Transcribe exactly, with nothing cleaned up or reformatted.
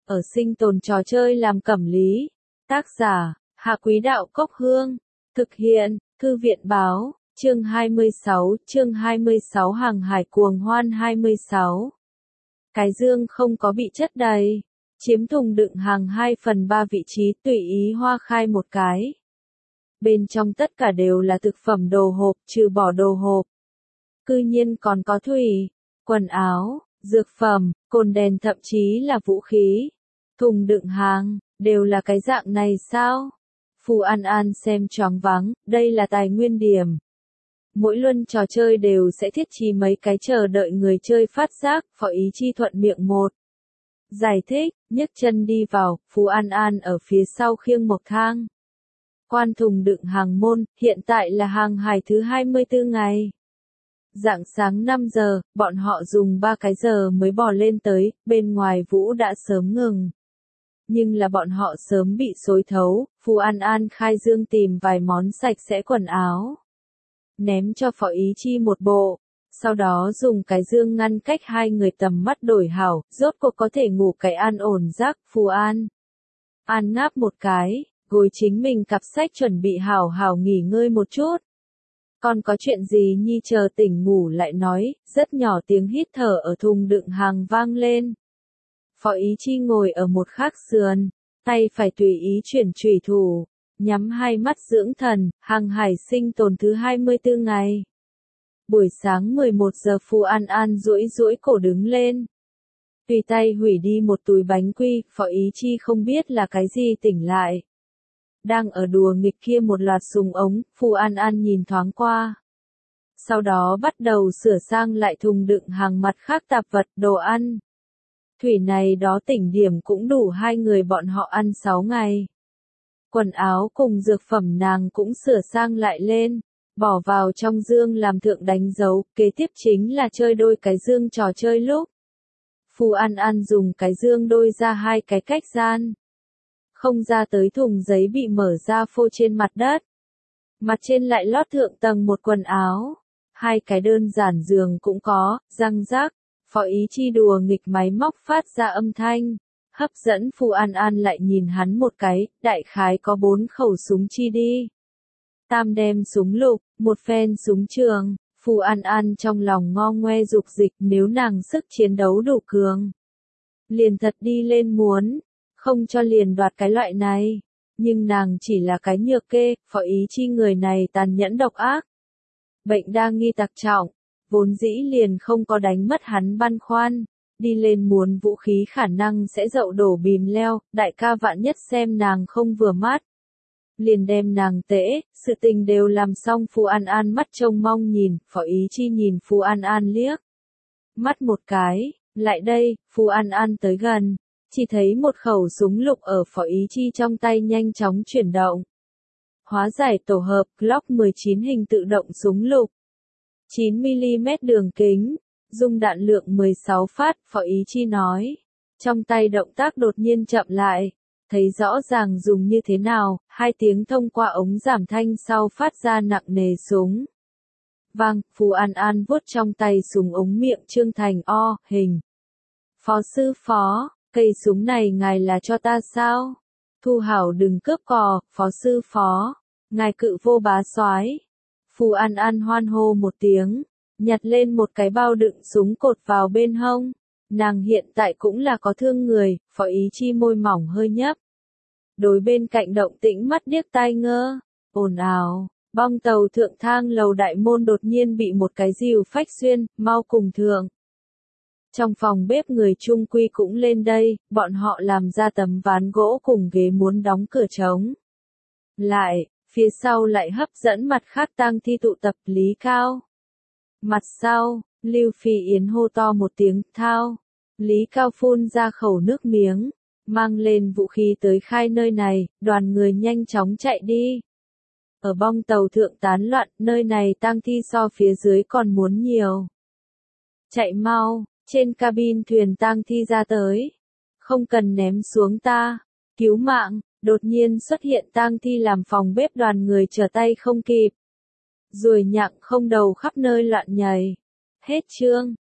ở sinh tồn trò chơi làm cẩm lý. Tác giả, Hạ Quý Đạo Cốc Hương. Thực hiện, Thư viện báo, chương hai mươi sáu, chương hai mươi sáu hàng hải cuồng hoan hai mươi sáu. Cái dương không có bị chất đầy, chiếm thùng đựng hàng hai phần ba vị trí tùy ý hoa khai một cái. Bên trong tất cả đều là thực phẩm đồ hộp trừ bỏ đồ hộp. Cư nhiên còn có thủy, quần áo, dược phẩm, cồn đèn thậm chí là vũ khí. Thùng đựng hàng, đều là cái dạng này sao? Phù An An xem choáng váng, đây là tài nguyên điểm. Mỗi luân trò chơi đều sẽ thiết trí mấy cái chờ đợi người chơi phát giác, Phó Ý Chi thuận miệng một. Giải thích, nhấc chân đi vào, Phù An An ở phía sau khiêng một thang. Quan thùng đựng hàng môn, hiện tại là hàng hải thứ hai mươi tư ngày. Rạng sáng năm giờ, bọn họ dùng ba cái giờ mới bò lên tới, bên ngoài vũ đã sớm ngừng. Nhưng là bọn họ sớm bị xối thấu, Phù An An khai dương tìm vài món sạch sẽ quần áo. Ném cho Phó Ý Chi một bộ, sau đó dùng cái dương ngăn cách hai người tầm mắt đổi hảo, rốt cuộc có thể ngủ cái an ổn giấc. Phù An An ngáp một cái, gối chính mình cặp sách chuẩn bị hảo hảo nghỉ ngơi một chút. Còn có chuyện gì nhi chờ tỉnh ngủ lại nói, rất nhỏ tiếng hít thở ở thùng đựng hàng vang lên. Phó Ý Chi ngồi ở một khác sườn, tay phải tùy ý chuyển chủy thủ, nhắm hai mắt dưỡng thần, hàng hải sinh tồn thứ hai mươi tư ngày. Buổi sáng mười một giờ Phù An An duỗi duỗi cổ đứng lên. Tùy tay hủy đi một túi bánh quy, Phó Ý Chi không biết là cái gì tỉnh lại. Đang ở đùa nghịch kia một loạt súng ống, Phù An An nhìn thoáng qua. Sau đó bắt đầu sửa sang lại thùng đựng hàng mặt khác tạp vật, đồ ăn. Thủy này đó tỉnh điểm cũng đủ hai người bọn họ ăn sáu ngày. Quần áo cùng dược phẩm nàng cũng sửa sang lại lên, bỏ vào trong dương làm thượng đánh dấu, kế tiếp chính là chơi đôi cái dương trò chơi lúc. Phù An An dùng cái dương đôi ra hai cái cách gian. Không ra tới thùng giấy bị mở ra phô trên mặt đất. Mặt trên lại lót thượng tầng một quần áo. Hai cái đơn giản giường cũng có, răng rác. Phó Ý Chi đùa nghịch máy móc phát ra âm thanh. Hấp dẫn Phù An An lại nhìn hắn một cái, đại khái có bốn khẩu súng chi đi. Tam đem súng lục, một phen súng trường. Phù An An trong lòng ngo ngoe dục dịch, nếu nàng sức chiến đấu đủ cường. Liền thật đi lên muốn. Không cho liền đoạt cái loại này, nhưng nàng chỉ là cái nhược kê, Phó Ý Chi người này tàn nhẫn độc ác. Bệnh đa nghi tặc trọng, vốn dĩ liền không có đánh mất hắn băn khoăn, đi lên muốn vũ khí khả năng sẽ dậu đổ bìm leo, đại ca vạn nhất xem nàng không vừa mắt. Liền đem nàng tễ, sự tình đều làm xong. Phù An An mắt trông mong nhìn, Phó Ý Chi nhìn Phù An An liếc. Mắt một cái, lại đây, Phù An An tới gần. Chỉ thấy một khẩu súng lục ở Phó Ý Chi trong tay nhanh chóng chuyển động. Hóa giải tổ hợp Glock mười chín hình tự động súng lục. chín mi li mét đường kính, dung đạn lượng mười sáu phát, Phó Ý Chi nói. Trong tay động tác đột nhiên chậm lại, thấy rõ ràng dùng như thế nào, hai tiếng thông qua ống giảm thanh sau phát ra nặng nề súng. Vang, Phù An An vuốt trong tay súng ống miệng trương thành O, hình. Phó sư phó. Cây súng này ngài là cho ta sao? Thu hảo đừng cướp cò, Phó sư phó. Ngài cự vô bá soái. Phù An An hoan hô một tiếng, nhặt lên một cái bao đựng súng cột vào bên hông. Nàng hiện tại cũng là có thương người, Phó Ý Chi môi mỏng hơi nhấp. Đối bên cạnh động tĩnh mắt điếc tai ngơ, ồn ào, bong tàu thượng thang lầu đại môn đột nhiên bị một cái rìu phách xuyên, mau cùng thượng. Trong phòng bếp người Trung Quy cũng lên đây, bọn họ làm ra tấm ván gỗ cùng ghế muốn đóng cửa trống. Lại, phía sau lại hấp dẫn mặt khác tang thi tụ tập Lý Cao. Mặt sau, Lưu Phi Yến hô to một tiếng, thao. Lý Cao phun ra khẩu nước miếng, mang lên vũ khí tới khai nơi này, đoàn người nhanh chóng chạy đi. Ở bong tàu thượng tán loạn, nơi này tang thi so phía dưới còn muốn nhiều. Chạy mau. Trên cabin thuyền tang thi ra tới. Không cần ném xuống ta. Cứu mạng, đột nhiên xuất hiện tang thi làm phòng bếp đoàn người trở tay không kịp. Ruồi nhặng không đầu khắp nơi loạn nhảy. Hết chương.